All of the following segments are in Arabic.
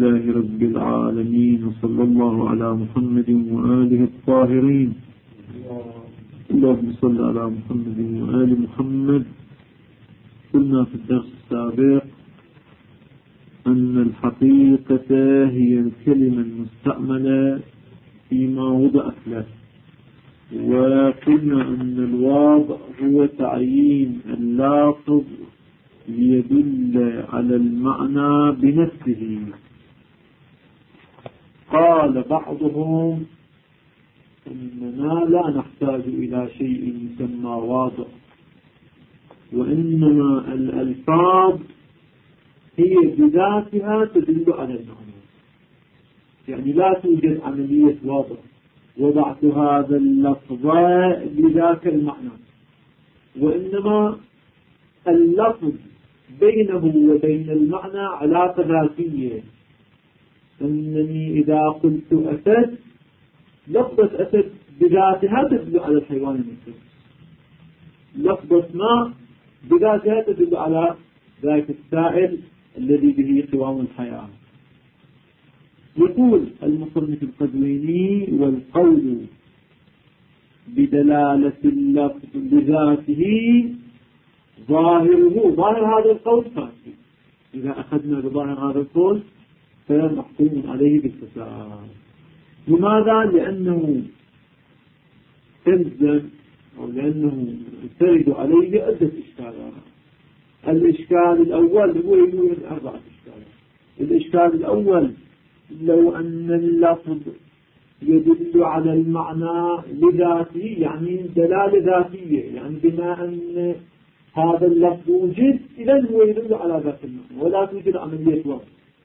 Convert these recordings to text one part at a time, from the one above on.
لله رب العالمين، وصلى الله على محمد وآله الطاهرين. اللهم صل على محمد وآل محمد. قلنا في الدرس السابق أن الحقيقة هي الكلمة المستعملة فيما وضعت له، وقلنا أن الواضع هو تعيين اللافظ ليدل على المعنى بنفسه. قال بعضهم إننا لا نحتاج إلى شيء يسمى واضع، وإنما الألفاظ هي بذاتها تدل على المعنى، يعني لا توجد عملية واضع وضعت هذا اللفظ بذاك المعنى، وإنما اللفظ بينه وبين المعنى علاقة ذاتية. أنني إذا قلت أسد، لفظة أسد بذاتها تدل على الحيوان المفترس، لفظة ماء بذاتها تدل على ذاك السائل الذي به قوام الحياة. يقول المصنف القزويني: والقول بدلالة اللفظ بذاته ظاهره، ظاهر هذا القول فاسد. إذا أخذنا بظاهر هذا القول فمحكوم عليه بالفساد. لماذا؟ لأنه تلزم أو لأنه ترد عليه عدة إشكالات. الإشكال الأول هو يوجد 4 إشكالات. الإشكال الأول: لو أن اللفظ يدل على المعنى لذاته، يعني دلالة ذاتية، يعني بما أن هذا اللفظ وجد إذن هو يدل على ذات المعنى ولا توجد عملية وضع.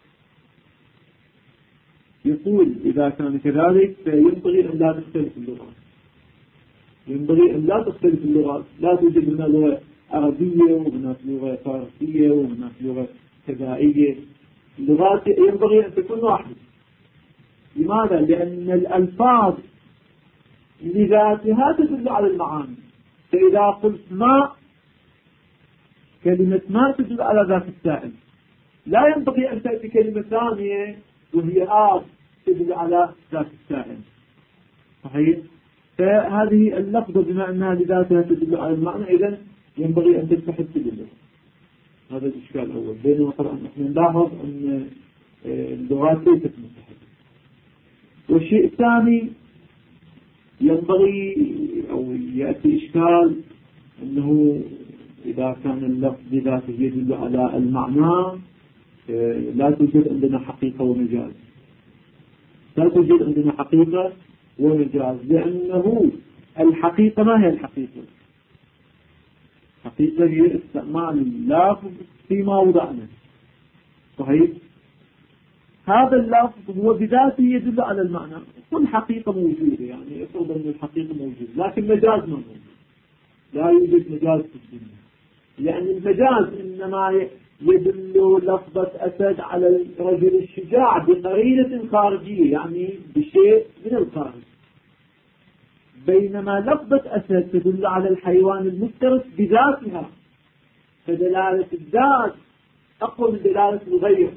يقول: إذا كان كذلك فينبغي أن لا تختلف اللغات، ينبغي أن لا تختلف اللغات، لا توجد هنا لغة عربية وهناك لغة فارسية وهناك لغة كذائية. اللغات ينبغي أن تكون واحدة. لماذا؟ لأن الألفاظ لذاتها تدل على المعاني. فإذا قلت ماء، كلمة ماء تدل على ذات السائل، لا ينبغي أن تأتي كلمة ثانية وهي آب تدل على ذات السائل. صحيح؟ فهذه اللفظة بما أنها لذاتها تدل على المعنى إذن ينبغي أن تتحد باللغة. هذا الإشكال الأول. بينما طبعا نحن نلاحظ أن اللغات ليست متحدة. والشيء الثاني ينبغي أو يأتي إشكال أنه إذا كان اللفظ بذاته يدل على المعنى لا توجد عندنا حقيقة ومجاز، لا توجد عندنا حقيقة ومجاز، لأنه الحقيقة ما هي الحقيقة؟ الحقيقة هي استعمال اللفظ فيما وضعنا. صحيح؟ هذا اللفظ هو بذاته يدل على المعنى، كل حقيقة موجودة، يعني افرض أن الحقيقة موجودة لكن مجاز ما موجود، لا يوجد مجاز في الدنيا، لأن المجاز إنما يدل لفظة أسد على الرجل الشجاع بقرينة خارجية، يعني بشيء من الخارج، بينما لفظة أسد تدل على الحيوان المفترس بذاتها، فدلالة الذات أقوى من دلالة الغير.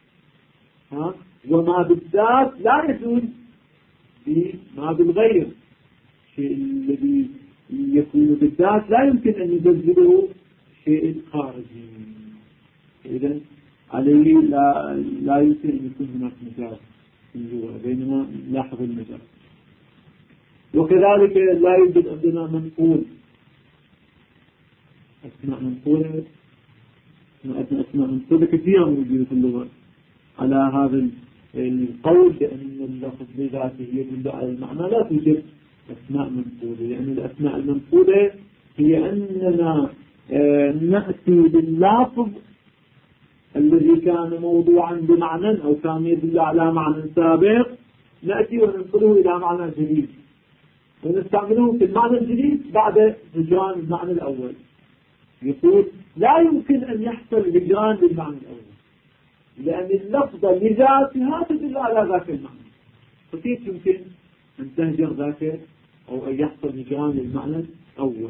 وما بالذات لا يدل بما بالغير، الشيء الذي يكون بالذات لا يمكن أن يدلله شيء خارجي، إذن عليه لا يمكن أن يكون هناك مجاز في اللغة، بينما لاحظ المجاز. وكذلك لا يوجد عندنا منقول، أسماء منقولة، أسماء منقولة كثيرة موجودة في اللغة على هذا القول بأن اللفظ بذاته يدل على المعنى. لا توجد أسماء منقولة، لأن الأسماء المنقولة هي أننا نأتي باللفظ الذي كان موضوعا بمعنى أو كان يدل على معنى سابق، نأتي وننقله إلى معنى جديد ونستعمله في المعنى الجديد بعد هجران المعنى الأول. يقول: لا يمكن أن يحصل هجران للمعنى الأول، لأن اللفظة لذاتها تدل على ذاك المعنى، فكيف يمكن أن تهجر ذاك أو أن يحصل هجران للمعنى الأول؟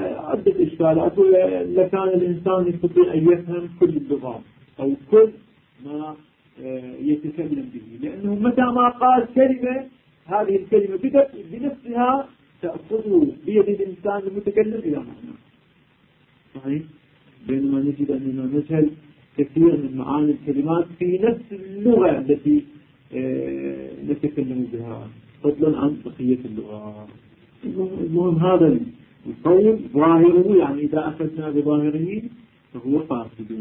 وعدة إشكالات. لكان الإنسان يستطيع أن يفهم كل اللغات أو كل ما يتكلم به، لأنه متى ما قال كلمة هذه الكلمة بنفسها تأخذ بيد الإنسان المتكلم إلى معنى صحيح. بينما نجد أننا نجهل كثير من معاني الكلمات في نفس اللغة التي نتكلم بها فضلا عن بقية اللغات. المهم هذا القول ظاهره، يعني إذا أخذنا بظاهره فهو فاسد.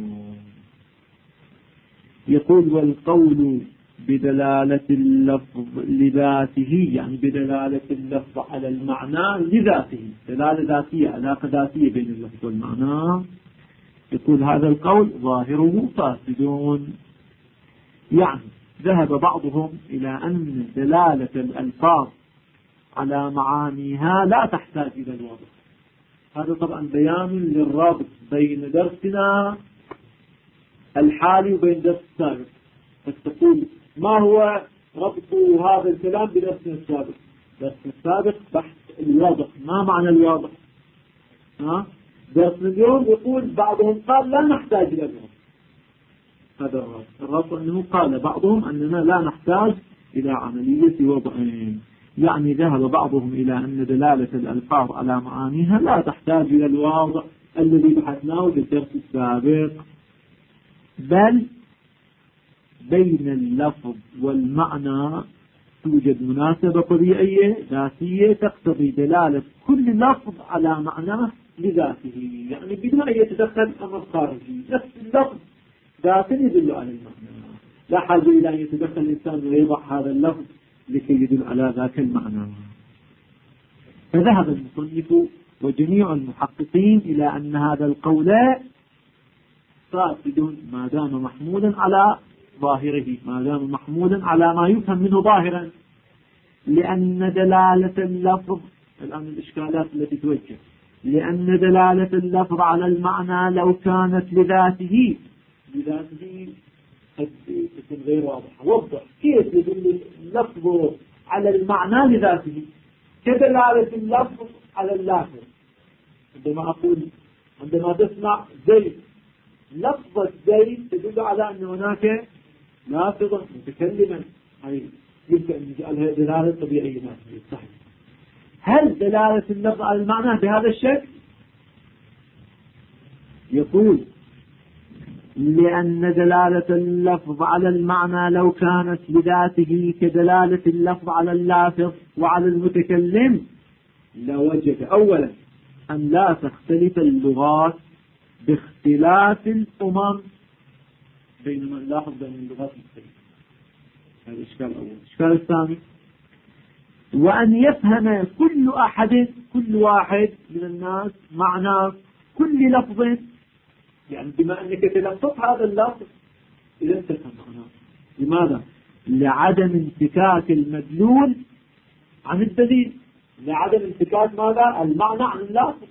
يقول والقول بدلالة اللفظ لذاته، يعني بدلالة اللفظ على المعنى لذاته، دلالة ذاتية، علاقة ذاتية بين اللفظ والمعنى. يقول هذا القول ظاهره فاسدون. يعني ذهب بعضهم إلى أن دلالة الألفاظ على معانيها لا تحتاج إلى الوضع. هذا طبعا بيان للرابط بين درسنا الحالي وبين درس السابق. فتقول ما هو ربط هذا الكلام بدرسنا السابق؟ درسنا السابق بحث الواضح، ما معنى الواضح؟ درسنا اليوم يقول بعضهم قال لا نحتاج إلى الوضع. هذا الربط أنه قال بعضهم أننا لا نحتاج إلى عملية وضعين. يعني ذهب بعضهم إلى أن دلالة الألفاظ على معانيها لا تحتاج إلى الواضع الذي بحثناه في الدرس السابق، بل بين اللفظ والمعنى توجد مناسبة طبيعية ذاتية تقتضي دلالة كل لفظ على معناه لذاته، يعني بدون أن يتدخل أمر خارجي. نفس اللفظ ذاته يدل على المعنى، لا حاجة إلى أن يتدخل الإنسان ويضع هذا اللفظ لكي يدل على ذاك المعنى. فذهب المصنف وجميع المحققين إلى أن هذا القول فاسد ما دام محمولا على ظاهره، ما دام محمولا على ما يفهم منه ظاهرا، لأن دلالة اللفظ، الآن الإشكالات التي توجه، لأن دلالة اللفظ على المعنى لو كانت لذاته قد تكون غير واضحة. وضح كيف يدل اللفظ على المعنى لذاته كدلالة اللفظ على اللافظ. عندما تسمع زيد، لفظة زيد تدل على أن هناك لافظا متكلما، أي يمكن أن نجعلها دلالة طبيعية صحيح. هل دلالة اللفظ على المعنى بهذا الشكل؟ يقول لأن دلالة اللفظ على المعنى لو كانت لذاته كدلالة اللفظ على اللافظ وعلى المتكلم لوجد أولا أن لا تختلف اللغات باختلاف الأمم، بينما نلاحظ بين اللغات مختلفة. هذا الإشكال الأول. الإشكال الثاني وأن يفهم كل واحد من الناس معنى كل لفظ، يعني بما أنك تلفظ هذا اللفظ إذا تفهم معناه. لماذا؟ لعدم انفكاك المدلول عن الدليل، لعدم انفكاك ماذا؟ المعنى عن اللفظ،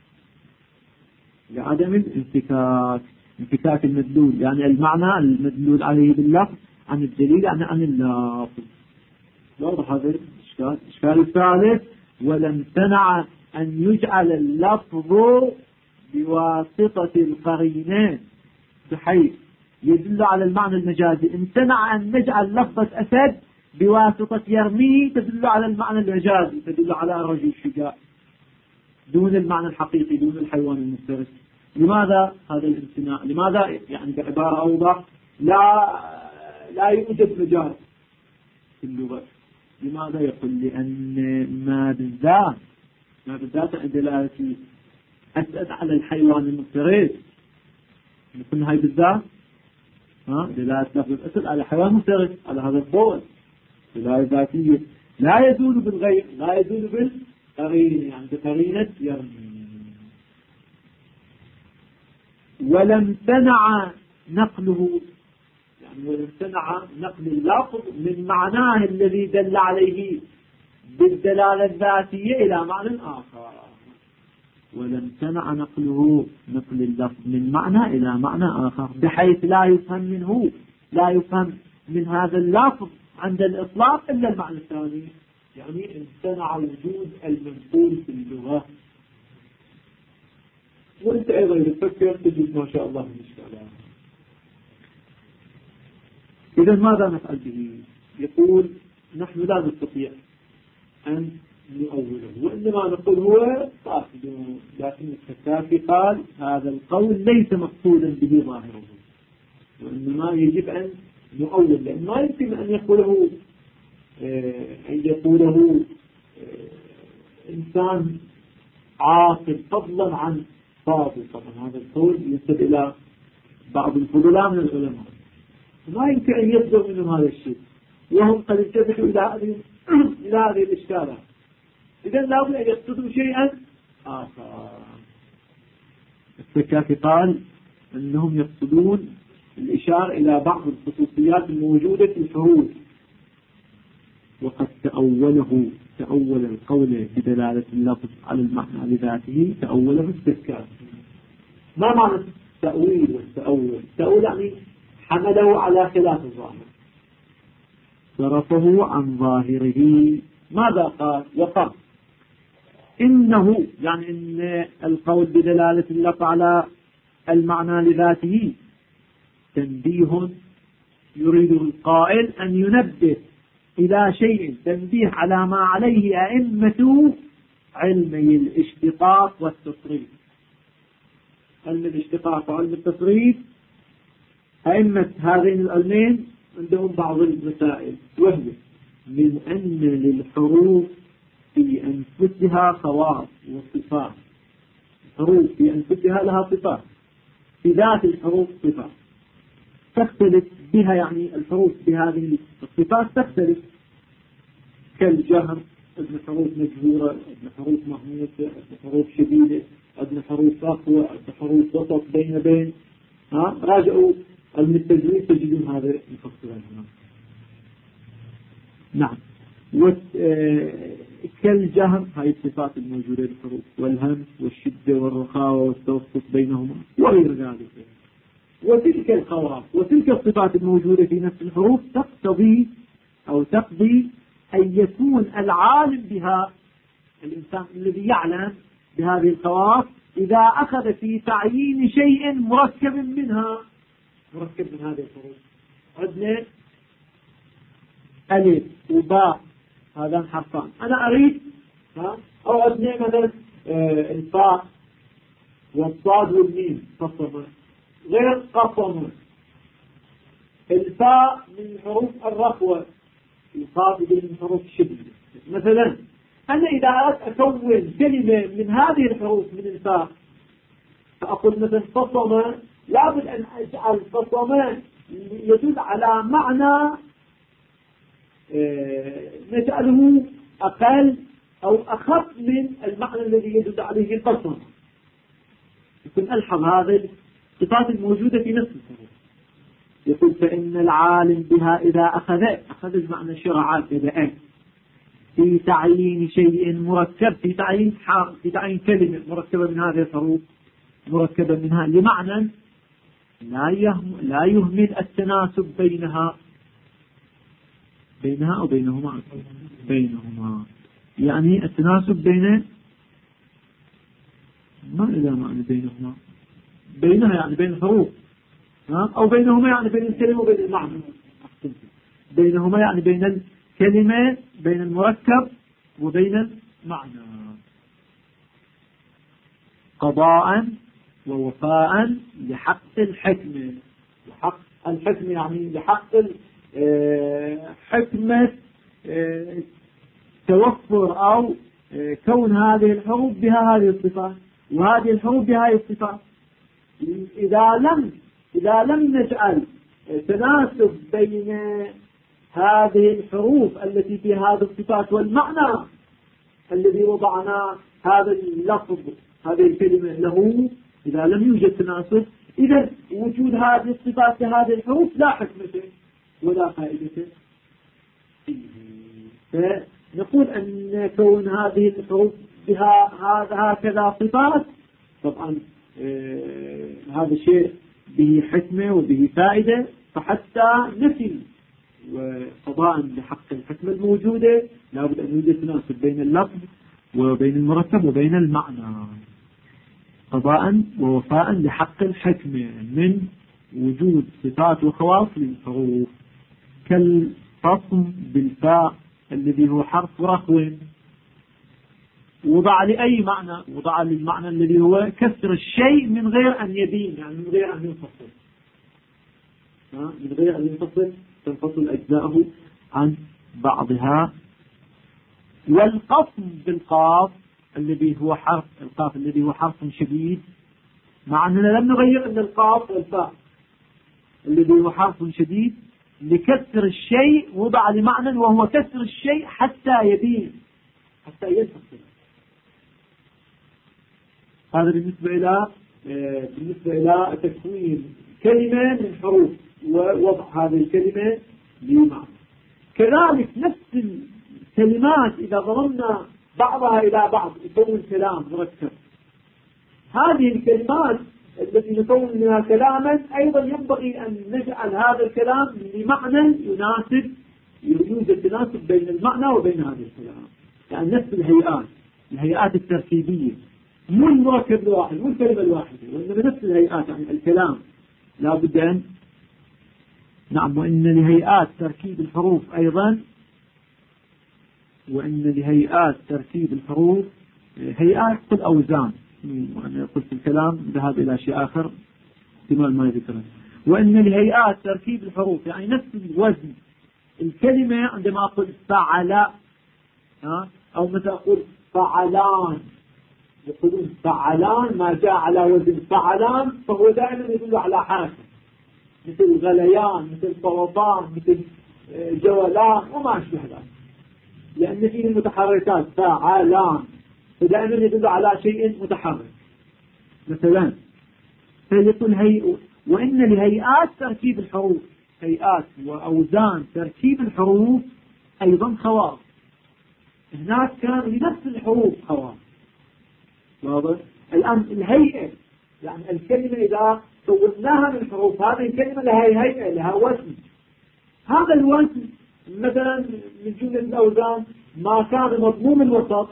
لعدم انفكاك المدلول، يعني المعنى المدلول عليه باللفظ عن الدليل، يعني عن اللفظ. واضح هذا الإشكال. الإشكال الثالث ولا امتنع أن يجعل اللفظ بواسطة القرينين بحيث يدل على المعنى المجازي. امتنع أن نجعل لفظة أسد بواسطة يرمي تدل على المعنى المجازي، تدل على الرجل الشجاع دون المعنى الحقيقي، دون الحيوان المفترس. لماذا هذا الامتناع؟ لماذا؟ يعني بعبارة أوضح، لا يوجد مجاز في اللغة. لماذا؟ يقول لأن ما بالذات عند دلالة أسأل على الحيوان المفترس، مثل هاي بالذات دلالة لفظ الأسد على حيوان مفترس على هذا القول، دلالة ذاتية لا يزول بالغير، لا يزول بالقرين، يعني بقرينة يرمي. ولم تنع نقله، يعني ولم تنع نقل اللفظ من معناه الذي دل عليه بالدلالة الذاتية إلى معنى آخر. ولم تنع نقل اللفظ من معنى إلى معنى آخر بحيث لا يفهم من هذا اللفظ عند الإطلاق إلا المعنى الثاني، يعني امتنع وجود المنقول في اللغة. وانت أيضا تفكر تجد ما شاء الله من الإشكالات. إذا ماذا نفعل به؟ يقول نحن لا نستطيع أن نؤوله، وإنما نقول هو قاصد، لكن السكافي قال هذا القول ليس مقصودا به ظاهره، وإنما يجب أن نؤول، لأن ما يمكن أن يقوله إنسان عاقل فضلا عن فاضل. طبعا هذا القول ينسب إلى بعض الفضلاء من العلماء، ما يمكن أن يصدر منهم هذا الشيء، وهم قد انتبهوا إلى هذه الإشكالات. إذا لابد أن يقصدوا شيئا آخر. السكافي قال أنهم يقصدون الإشارة إلى بعض الخصوصيات الموجودة في الحروف، وقد تأول القول بدلالة اللفظ على المعنى لذاته، تأوله السكافي. ما معنى التأويل والتأول؟ التأويل يعني حمله على خلاف الظاهر، صرفه عن ظاهره. ماذا قال؟ وقال إنه يعني إن القول بدلالة اللفظ على المعنى لذاته تنبيه يريد القائل أن ينبه إلى شيء، تنبيه على ما عليه أئمة علمي الاشتقاق والتصريف. علم الاشتقاق وعلم التصريف أئمة هذين العلمين عندهم بعض المسائل، وهي من أن للحروف في أنفسها خواص وصفات. الحروف في أنفسها لها صفات، في ذات الحروف صفات تختلف بها، يعني الحروف بهذه الصفات تختلف، كالجهر، ابن حروف مجهورة، ابن حروف مهموسة، ابن حروف شديدة، ابن حروف أقوى، ابن حروف وسط بين. راجعوا المستجوين تجدون هذا المفصل هنا. نعم. كالجهر، هاي الصفات الموجودة للحروف، والهمس والشدة والرخاوة والتوسط بينهما وغير ذلك. وتلك الخواص وتلك الصفات الموجودة في نفس الحروف تقتضي أن يكون العالم بها، الإنسان الذي يعلم بهذه الخواص، إذا أخذ في تعيين شيء مركب من هذه الحروف. عندنا ألف وباء، هذان حرفان، أنا أريد أو عندنا مثلا الفاء والصاد والميم قصمة غير قصمة. الفاء من حروف الرخوة، الفاء من حروف الشدة. مثلا أنا إذا أردت أكون كلمة من هذه الحروف من الفاء، فأقول مثلا قصمة، لابد أن أجعل قصمة يدل على معنى نجعله أقل أو أخف من المعنى الذي يدل عليه القصمة. يكون ألحظ هذه الصفات الموجودة في نفس الحروف. يقول فإن العالم بها إذا أخذ المعنى شرعات بدأ في تعيين شيء مركب، في تعيين كلمة مركبة من هذه الحروف، مركبة منها لمعنى لا يهمل التناسب بينها أو بينهما، يعني التناسب ما إذا معنى بينها يعني بين الحروف، أو بينهما يعني بين الكلمة وبين المعنى، بينهما يعني بين الكلمة، بين المركب وبين المعنى. قضاء ووفاء لحق الحكمة. حق الحكمة يعني لحق حكمة توفر أو كون هذه الحروف بها هذه الصفات، وهذه الحروف بها هذه الصفات. إذا لم نجعل تناسب بين هذه الحروف التي في هذه الصفات والمعنى الذي وضعنا هذا اللفظ، هذه الكلمة له، إذا لم يوجد تناسب، إذا وجود هذه الصفات لهذه الحروف لا حكمة ولا فائدة فيه. فنقول أن كون هذه الحروف بها هكذا صفات، طبعا هذا شيء به حكمة وبه فائدة، فحتى نفي وقضاء لحق الحكمة الموجودة لابد أن يوجد تناسب بين اللفظ وبين المركب وبين المعنى. قضاء ووفاء لحق الحكمة من وجود صفات وخواص للحروف. كالفصم بالفاء الذي هو حرف رخو، وضع لأي معنى؟ وضع للمعنى الذي هو كسر الشيء من غير أن يبين، يعني من غير أن ينفصل، من غير أن ينفصل، تنفصل أجزاءه عن بعضها. والقصم بالقاف الذي هو حرف القاف الذي هو حرف شديد، مع أننا لم نغير إلا القاف والفاء الذي هو حرف شديد لكسر الشيء، وضع لمعنى وهو كسر الشيء حتى يبين، حتى ينفصل. هذا بالنسبة إلى تكوين كلمة من حروف ووضع هذه الكلمة بمعنى. كذلك نفس الكلمات إذا ضممنا بعضها إلى بعض يكون كلام مركب. هذه الكلمات التي نكون منها كلاما أيضا ينبغي أن نجعل هذا الكلام لمعنى يناسب، يوجد تناسب بين المعنى وبين هذا الكلام، يعني نفس الهيئات التركيبية، مو المركب الواحد، مو الكلمة الواحدة، وإنما نفس الهيئات، يعني الكلام لا بد أن نعم. وإن لهيئات تركيب الحروف أيضا، وإن لهيئات تركيب الحروف هيئات كل أوزان، وأنا قلت الكلام ذهب إلى شيء آخر احتمال ما يذكره. وإن لهيئات تركيب الحروف يعني نفس الوزن الكلمة، عندما أقول فعل أو مثل أقول فعلان، يقولون فعلان ما جاء على وزن فعلان فهو دائما يدل على حركة، مثل غليان، مثل طوطان، مثل جولان وما أشبه ذلك، لأن فيه المتحركات فعلان فدائما يدل على شيء متحرك مثلا. فيقول وإن لهيئات تركيب الحروف، هيئات وأوزان تركيب الحروف أيضا خواص. هناك كان لنفس الحروف خواص. واضح؟ الآن الهيئة يعني الكلمة إذا صورناها من الحروف، هذه الكلمة لها هيئة، لها وزن. هذا الوزن مثلا من جملة الأوزان ما كان مضموم الوسط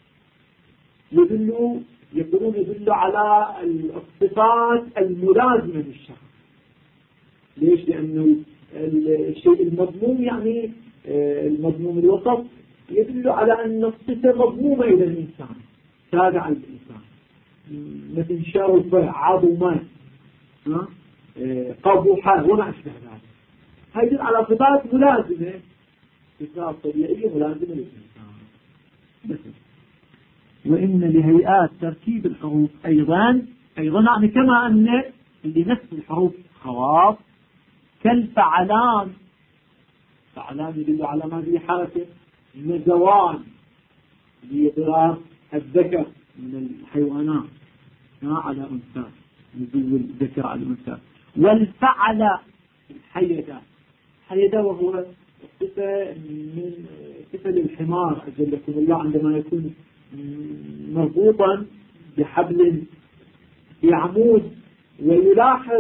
يدل على الصفات الملازمة للشخص. ليش؟ لأنه الشيء المضموم يعني المضموم الوسط يدل على أن الصفة مضمومة إلى الإنسان، تابعة للإنسان، مثل شرف، عظم، قبح وما أشبه ذلك. هذه على صفات ملازمة، صفات طبيعية ملازمة للإنسان. مثل وإن لهيئات تركيب الحروف أيضا يعني كما أن لنفس الحروف خواص، كالفعلان، فعلان يدل على ما فيه حركة، نزوان لإضرار الذكر من الحيوانات على أنثى، نزول الذكر على الأنثى. والفعل الحيدة وهو صفة للحمار أجلكم الله، عندما يكون مربوطا بحبل في عمود ويلاحظ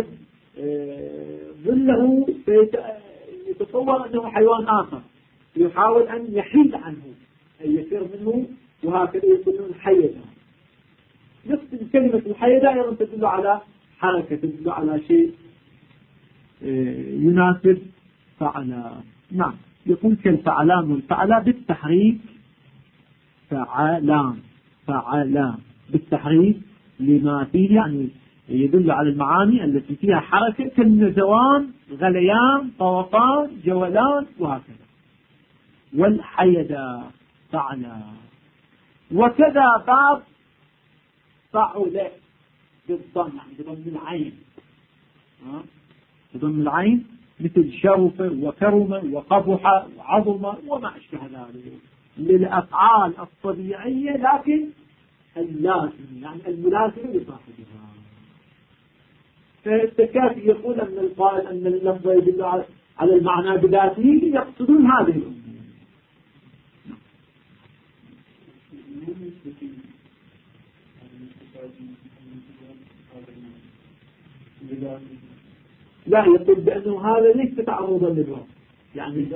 ظله يتصور أنه حيوان آخر، يحاول أن يحيد عنه أن يفر منه، وهكذا يكونون حيدا. نفس الكلمة الحيدة أيضا تدل على حركة، تدل على شيء يناسب فعلا. نعم، يقول كالفعلان والفعلا بالتحريك، فعلان بالتحريك لما فيه، يعني يدل على المعاني التي فيها حركة، كالنزوان، غليان، طوطان، جولان وهكذا. والحيدة فعلا. وكذا باب فعل بالضم، يعني بضم العين، بضم العين، مثل شرف وكرم وقبح وعظم وما أشبه ذلك، للأفعال الطبيعية لكن اللازم، يعني الملازمة لصاحبها. فالتكافي يقول أن القائل أن اللفظ يدل على المعنى بذاته، يقصدون هذه الأمور. لا، يقول بأنه هذا ليس تعرضا للوصف، يعني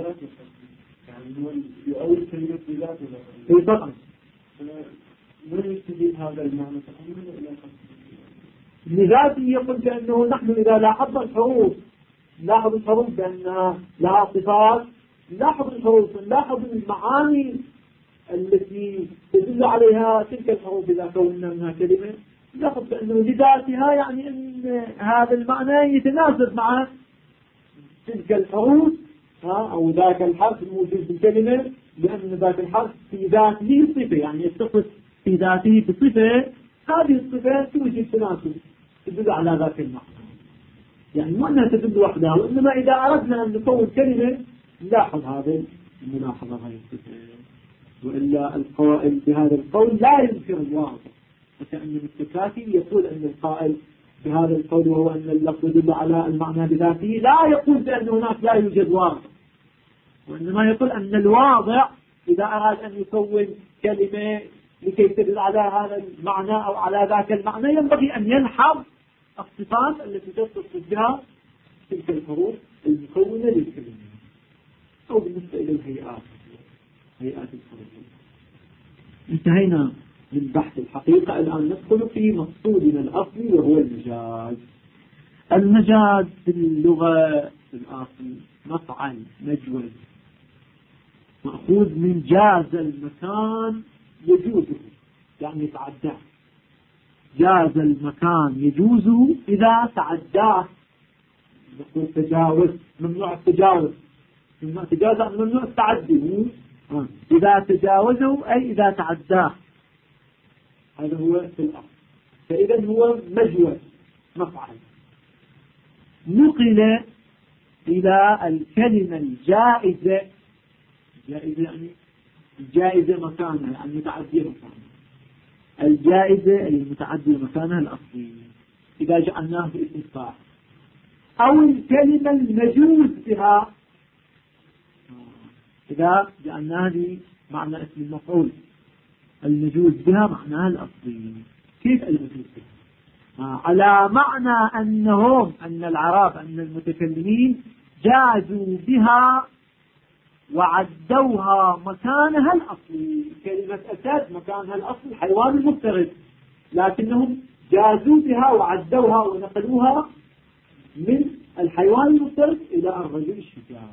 يؤول كلمة بذاته في فقط. من يستجيب هذا المعنى لذاته؟ يقول بأنه نحن إذا لاحظنا الحروف نلاحظ الحروف بأنها لها صفات، نلاحظ الحروف، نلاحظ المعاني التي تدل عليها تلك الحروف إذا كوننا منها كلمة، نلاحظ بأنه لذاتها يعني أن هذا المعنى يتناسب مع تلك الحروف أو ذاك الحرف الموجود في الكلمة، لأن ذاك الحرف في ذاته صفة، يعني يتصف في ذاته بصفة، هذه الصفة توجد تناسب تدل على ذاك المعنى، يعني مو أنها تدل وحدها، وإنما إذا أردنا أن نكون كلمة نلاحظ هذه الملاحظة هذه الصفة. وإلا القائل بهذا القول لا ينكر الواضح، وكأن السكاتي يقول أن القائل بهذا القول وهو أن اللفظ يدل على المعنى بذاته لا يقول بأن هناك لا يوجد واضح، وإنما يقول أن الواضع إذا أراد أن يكون كلمة لكي تدل على هذا المعنى أو على ذاك المعنى ينبغي أن يلحظ الصفات التي تتصف بها تلك الحروف المكونة للكلمة، أو بالنسبة إلى الهيئات، هيئات الحروف. انتهينا من بحث الحقيقة، الآن ندخل في مقصودنا الأصلي وهو المجاز. المجاز في اللغة في الأصل مفعل مجوز مأخوذ من جاز المكان يجوزه، يعني يتعداه. جاز المكان يجوزه إذا تعداه، نقول تجاوز، ممنوع التجاوز، ممنوع التجاوز، ممنوع التعدي، إذا تجاوزه أي إذا تعداه، هذا هو في الأصل. فإذا هو مجوز مفعل، نقل إلى الكلمة الجائزة، جائزة يعني الجائزة مكانها، يعني متعدية مكانها، الجائزة المتعدية مكانها الأصلي إذا جعلناه في اسم فاعل، أو الكلمة المجوز بها إذا جعلناها بمعنى اسم المفعول، المجوز بها معناها الأصلي. كيف المجوز بها؟ على معنى أن العرب، أن المتكلمين جازوا بها وعدوها مكانها الأصلي. كلمة أسد مكانها الأصلي حيوان المفترس، لكنهم جازوا بها وعدوها ونقلوها من الحيوان المفترس إلى الرجل الشجاع.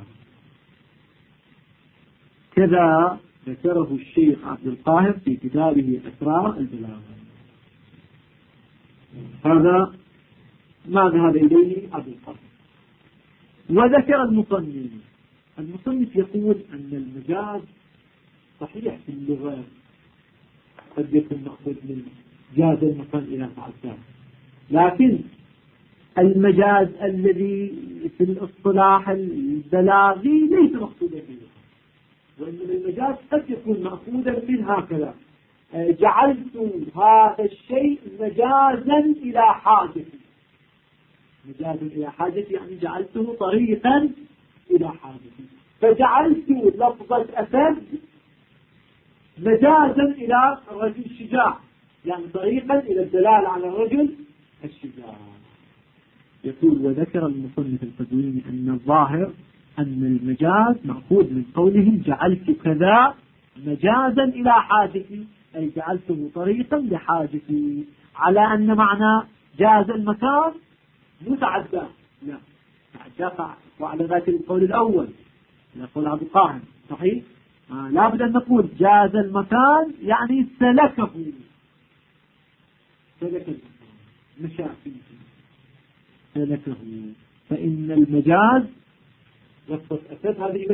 كذا ذكره الشيخ عبد القاهر في كتابه أسرار البلاغة. هذا ما ذهب إليه عبد القاهر. وذكر المصنف يقول أن المجاز صحيح في اللغة قد يكون مأخوذ من جاز المكان إلى تعداه، لكن المجاز الذي في الاصطلاح البلاغي ليس مقصودا به، وإنما المجاز قد يكون مأخوذا من هكذا: جعلت هذا الشيء مجازا إلى حاجتي. مجازا إلى حاجتي يعني جعلته طريقا إلى حاجتي، فجعلت لفظة أسد مجازا إلى الرجل الشجاع، يعني طريقا إلى الدلالة على الرجل الشجاع. يقول: وذكر المصنف القزويني أن الظاهر أن المجاز مأخوذ من قولهم جعلت كذا مجازا إلى حاجتي، أي جعلته طريقا لحاجتي، على أن معنى جاز المكان متعدى، لا تعدى. وعلى ذلك القول الأول يقول عبد القاهر صحيح، لا بد أن نقول جاز المكان يعني سلكه، سلك المكان مشى فيه سلكه. فإن المجاز لفظة أسد هذه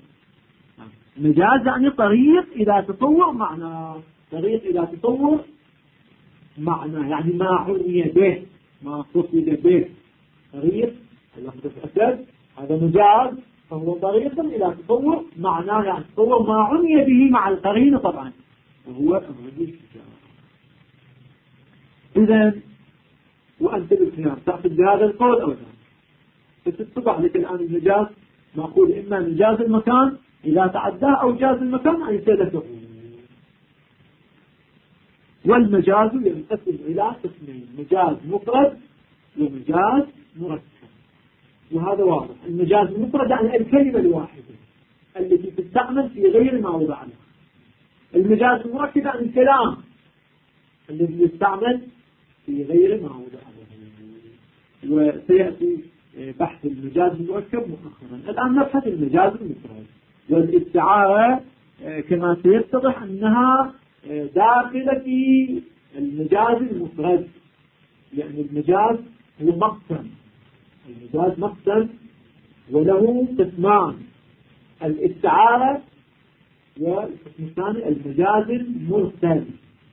مجاز يعني طريق إلى تطور معنى، طريق إلى تطور معنى، يعني ما عني به، ما قصد به. طريق لفظة أسد هذا مجاز، فهو طريق إلى تطور معنى، يعني تطور ما عني به مع القرين طبعا، وهو الرجل الشجاع. إذن وأنت بالخيار تأخذ بهذا القول أو لا، فتتبع لك الآن المجاز نقول إما من جاز المكان إذا تعداه، أو جاز المكان أن يسلكه. والمجاز ينقسم إلى قسمين: مجاز مفرد ومجاز مركب. وهذا واضح، المجاز المفرد يعني الكلمة الواحدة التي تستعمل في غير ما وضع لها. المجاز المركب يعني الكلام الذي يستعمل في غير ما وضع له. وسيأتي بحث المجاز المركب مؤخرا. الآن نبحث المجاز المفرد. والاستعارة كما سيتضح أنها داخلة في المجاز المفرد، يعني المجاز هو مقسم، المجاز مقسم وله قسمان: الاستعارة، والقسم الثاني المجاز المرسل.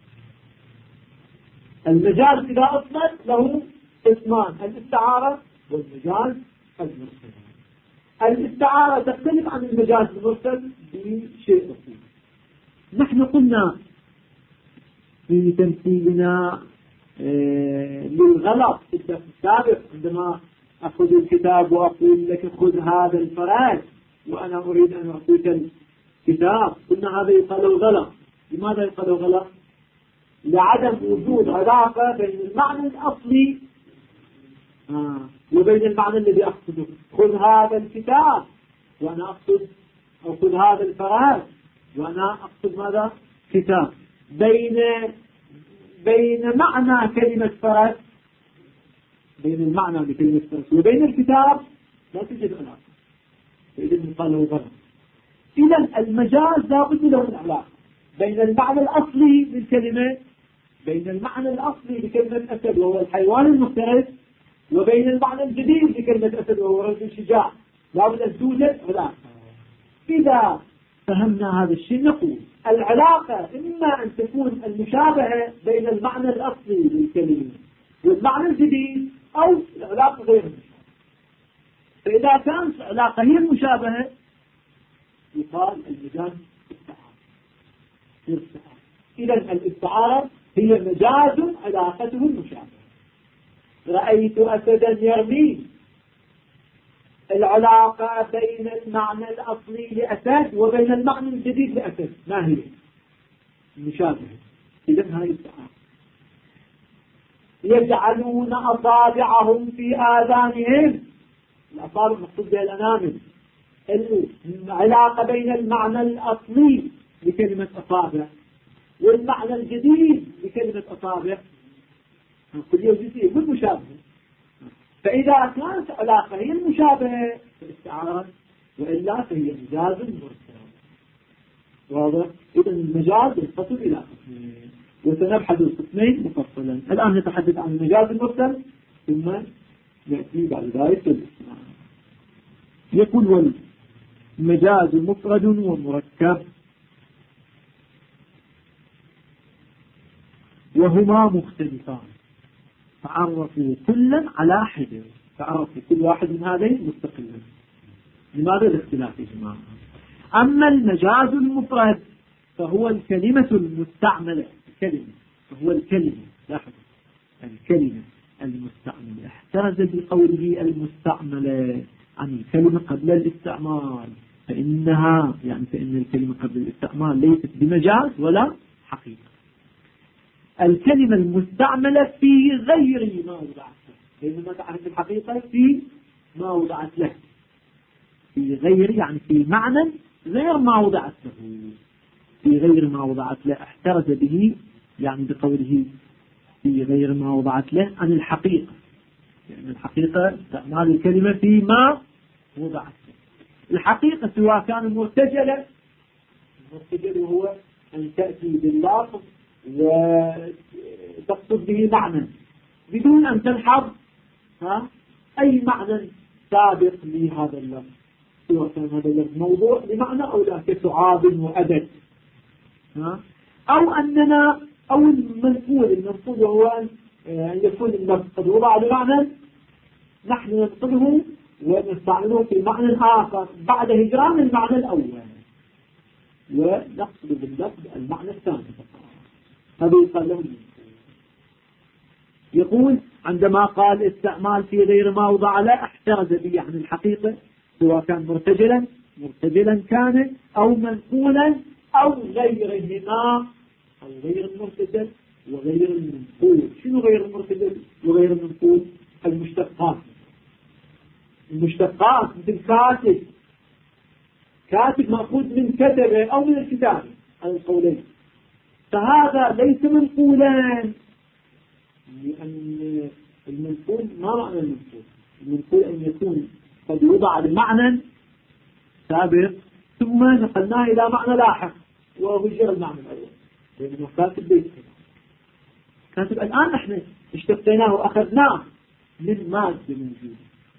المجاز إذا أطلق له قسمان: الاستعارة والمجاز المرسل. الاستعارة تختلف عن المجاز المرسل بشيء بسيط. نحن قلنا في تمثيلنا للغلط في الدرس السابق عندما أخذ الكتاب وأقول لك خذ هذا الفراغ وأنا أريد أن أعطيك الكتاب، قلنا هذا يقال غلط. لماذا يقال غلط؟ لعدم وجود علاقة بين المعنى الأصلي وبين المعنى الذي أقصده. خذ هذا الكتاب وأنا أقصد، أو خذ هذا الفراغ وأنا أقصد ماذا؟ كتاب. بين معنى كلمة فرس، بين المعنى لكلمة فرس وبين الكتاب لا توجد علاقة، فإذا يقال له غلط. إذا المجاز لا بد له من علاقة بين المعنى الأصلي للكلمة، بين المعنى الأصلي لكلمة أسد وهو الحيوان المفترس، وبين المعنى الجديد لكلمة أسد وهو رجل الشجاع. لا بد أن توجد علاقة. إذا فهمنا هذا الشيء نقول العلاقة إما أن تكون المشابهة بين المعنى الأصلي للكلمة والمعنى الجديد، أو العلاقة غير المشابهة. فإذا كانت العلاقة هي المشابهة يقال المجاز استعارة. إذا الاستعارة هي مجاز علاقته المشابهة. رأيت أسدا يرمي، العلاقة بين المعنى الأصلي لأسد وبين المعنى الجديد لأسد ما هي؟ المشابهة. إذا هاي استعارة. يجعلون أصابعهم في آذانهم، الأصابع مقصود بها الأنامل. العلاقة بين المعنى الأصلي لكلمة أصابع والمعنى الجديد لكلمة أصابع كل يوم جزئية والمشابهة. فإذا كانت علاقة هي المشابهة فالاستعارة، وإلا فهي مجاز مرسل. واضح؟ إذا المجاز ينقسم إلى قسمين، وسنبحث القسمين مفصلا. الآن نتحدث عن المجاز المرسل ثم نأتي بعد ذلك الاستعارة. يقول والمجاز مفرد ومركب وهما مختلفان، تعرفوا كلا على حدة، تعرفوا كل واحد من هذين مستقلا. لماذا الاختلافهما؟ أما المجاز المفرد فهو الكلمة المستعملة، فهو الكلمة، لاحظوا الكلمة المستعملة. احترز بقوله المستعملة عن الكلمة قبل الاستعمال، فإن الكلمة قبل الاستعمال ليست بمجاز ولا حقيقة. الكلمة المستعملة في غير ما وضعت له، بينما تعرف الحقيقة في ما وضعت له، في غير يعني في معنى غير ما وضعت له، في غير ما وضعت له. احترز به يعني بقوله في غير ما وضعت له عن الحقيقة، يعني الحقيقة استعمال الكلمة في ما وضعت له. الحقيقة سواء كان مرتجلة، المرتجل هو أن تأتي باللفظ وتقصد به معنى بدون أن تلحظ أي معنى سابق لهذا اللفظ، سواء كان هذا اللفظ موضوع بمعنى أو لا، كسعاب وأدب، أو المنقول وهو أن يكون اللفظ قد وضع بمعنى نحن ننقله ونستعمله في معنى آخر بعد هجران المعنى الأول، ونقصد باللفظ المعنى الثاني. هذا يقال له. يقول عندما قال استعمال في غير ما وضع له احترز به عن الحقيقة، سواء كان مرتجلا كان أو منقولا أو غيرهما، أو غير المرتجل وغير المنقول. شنو غير المرتجل وغير المنقول؟ المشتقات مثل كاتب مأخوذ من كتبه أو من الكتاب على القولين، فهذا ليس منقولا، لأن المنقول ما معنى المنقول؟ المنقول أن يكون قد وضع لمعنى سابق ثم نقلناه إلى معنى لاحق وغير المعنى الأول، لأنه كاتب بيت كاتب الآن نحن اشتقيناه وأخذناه من مادة موجودة.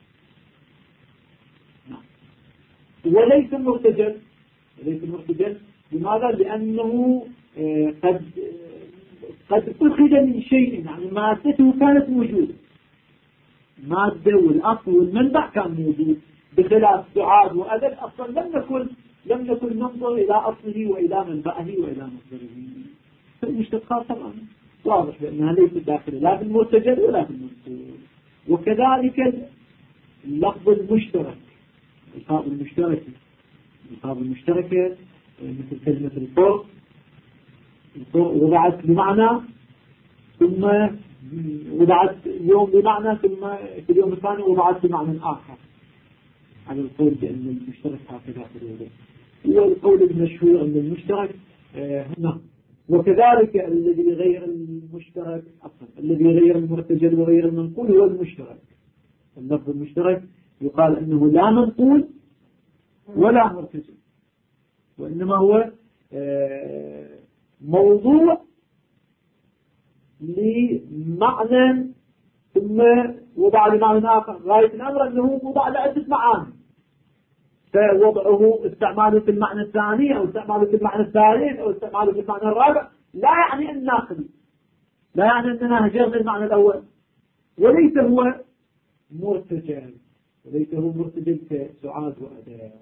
وليس مرتجل. لماذا؟ لأنه قد أخذ من شيء، يعني مادته كانت موجودة، مادة والأصل والمنبع كان موجود، بخلاف سعاد وأدب أصلا لم نكن ننظر إلى أصله وإلى منبعه وإلى مصدره. فالمشتقات طبعا واضح بأنها ليست داخلة لا في المرتجل ولا في المنقول. وكذلك اللفظ المشترك، الألفاظ المشتركة مثل كلمة الفرق وضعت بمعنى ثم وضعت اليوم بمعنى ثم في اليوم الثاني وضعت بمعنى آخر، على القول بأن المشترك هكذا في الوضع. والقول المشهور أن المشترك هنا. وكذلك الذي غير المشترك أصلا، الذي غير المرتجل وغير المنقول هو المشترك. اللفظ المشترك يقال أنه لا منقول ولا مرتجل، وإنما هو موضوع لمعنى ثم وضع لمعنى آخر. غاية الأمر أنه وضع لعدة معاني، فوضعه استعماله في المعنى الثاني أو استعماله في المعنى الثالث أو استعماله في المعنى الرابع لا يعني أن ناخذ، لا يعني أننا هجرنا المعنى الأول. وليس هو مرتجل كسعاد وأداء.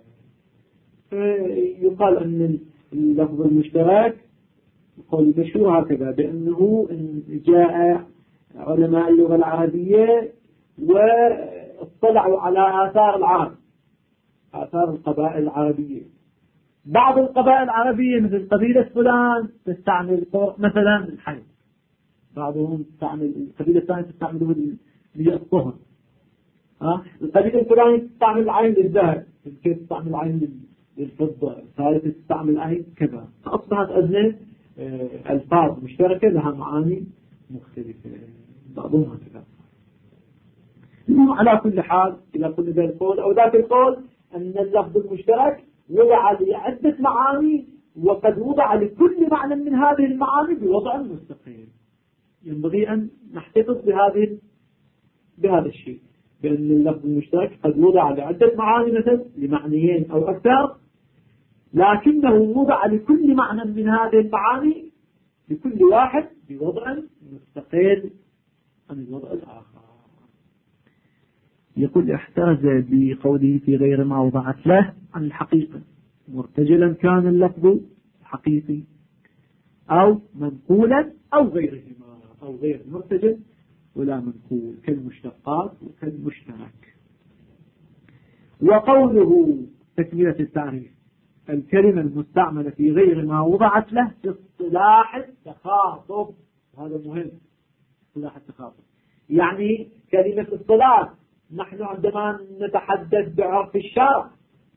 يقال أن اللفظ المشترك قول المشهور هكذا، بأنه جاء علماء اللغة العربية واطلعوا على آثار العرب، آثار القبائل العربية. بعض القبائل العربية مثل قبيلة فلان تستعمل مثلا الحي، بعضهم تستعمل، القبيلة الثانية تستعمله للطهر، القبيلة الفلانية تستعمل العين للذهب، كيف تستعمل العين للفضة، الثالثة تستعمل العين كذا. فأصبحت أدنى ألفاظ مشتركة لها معاني مختلفة بعضهم هكذا. على كل حال إذا قلنا ذا القول أو ذاك القول أن اللفظ المشترك وضع لعدة معاني، وقد وضع لكل معنى من هذه المعاني بوضع مستقيم. ينبغي أن نحتفظ بهذا الشيء، بأن اللفظ المشترك قد وضع لعدة معاني مثل لمعنيين أو أكثر، لكنه وضع لكل معنى من هذه المعاني لكل واحد بوضع مستقل عن الوضع الآخر. يقول احتاز بقوله في غير ما وضعت له عن الحقيقة، مرتجلا كان اللفظ حقيقي أو منقولا أو غيرهما، أو غير مرتجل ولا منقول كالمشتقات وكالمشترك. وقوله تكملة التعريف الكلمة المستعملة في غير ما وضعت له في اصطلاح التخاطب، هذا مهم، اصطلاح التخاطب يعني كلمة الصلاة. نحن عندما نتحدث بعرف الشرع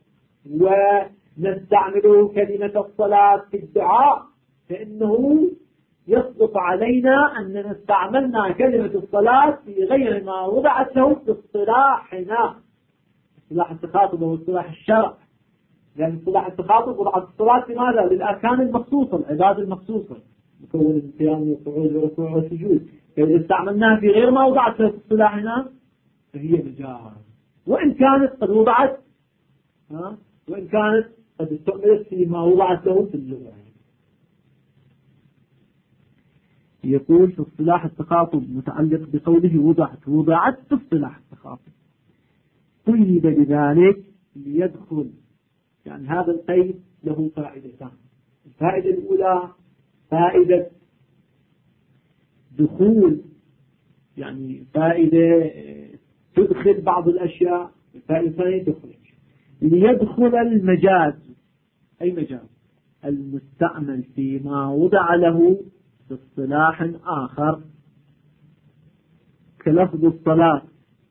ونستعمل كلمة الصلاة في الدعاء، فإنه يصدق علينا أننا استعملنا كلمة الصلاة في غير ما وضعت له في اصطلاحنا، اصطلاح التخاطب واصطلاح الشرع. لأن اصطلاح التخاطب وضعت الصلاة لماذا؟ للأركان المخصوصة، العبادة المخصوصة، مكون القيام والقعود والركوع والسجود. فإذا استعملناها في غير ما وضعت له في اصطلاحنا فهي مجاز، وإن كانت قد وضعت وإن كانت قد استعملت فيما وضعت له في اللغة. يقول في اصطلاح التخاطب متعلق بقوله وضعت في اصطلاح التخاطب، قيد بذلك ليدخل، يعني هذا القيد له فائدتان. الفائدة الأولى فائدة دخول، يعني فائدة تدخل بعض الأشياء، الفائدة الثانية تخرج. ليدخل المجاز، أي مجاز المستعمل فيما وضع له في اصطلاح آخر، كلفظ الصلاة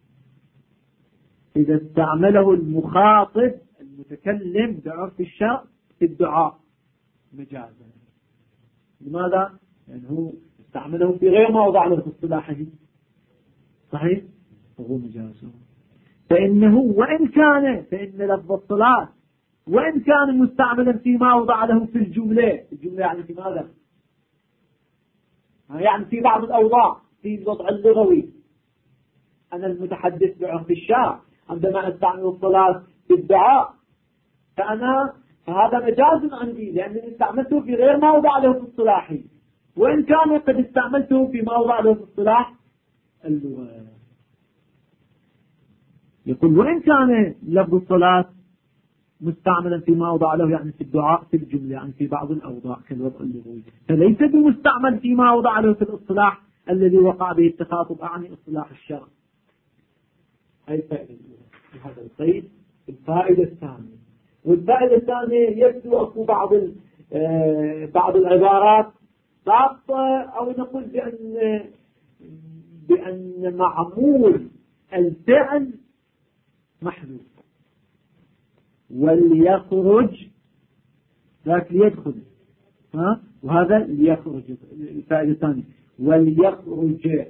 إذا استعمله المخاطب المتكلم بعرف الشرع في الدعاء مجازا. لماذا؟ لأنه استعمله في غير ما وضع له في اصطلاحه، صحيح؟ فهو مجازا. فإن لفظ الصلاة وإن كان مستعملا فيما وضع له في الجملة يعني في ماذا؟ يعني في بعض الأوضاع في الوضع اللغوي. أنا المتحدث بعرف الشارع عندما أستعمل الصلاة في الدعاء فهذا مجاز عندي لأنني استعملته في غير ما وضع له في الصلاح، وإن كان قد استعملته فيما وضع له في الصلاح اللغة. يقول وإن كان لفظ الصلاة مستعملا فيما وضع له يعني في الدعاء في الجملة يعني في بعض الأوضاع كالوضع اللغوي، فليس بمستعمل فيما وضع له في الإصطلاح الذي وقع به التخاطب أعني إصطلاح الشرع. هذه الفائدة في هذا القيد. الفائدة الثانية، والفائدة الثانية يبدو أكو بعض العبارات ساقطة أو نقول بأن معمول الفعل محذوف، وليخرج ذاك ليدخل وهذا ليخرج. الفائدة الثانية وليخرج